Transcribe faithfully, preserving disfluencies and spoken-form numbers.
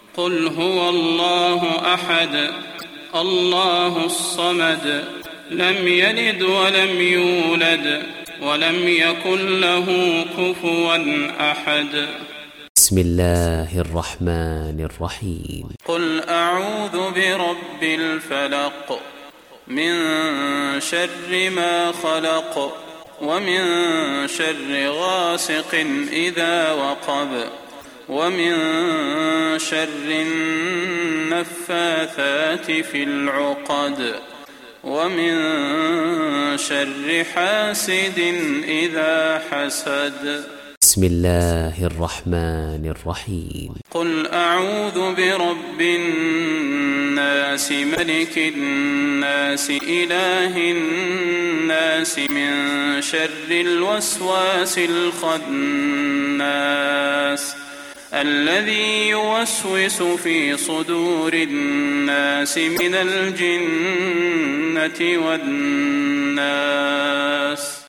قل هو الله أحد الله الصمد لم يلد ولم يولد ولم يكن له كفوا أحد. بسم الله الرحمن الرحيم. قل أعوذ برب الفلق من شر ما خلق ومن شر غاسق إذا وقب ومن شر النفاثات في العقد ومن شر حاسد إذا حسد. بسم الله الرحمن الرحيم. قل أعوذ برب الناس ملك الناس إله الناس من شر الوسواس الخناس الذي يوسوس في صدور الناس من الجنة والناس.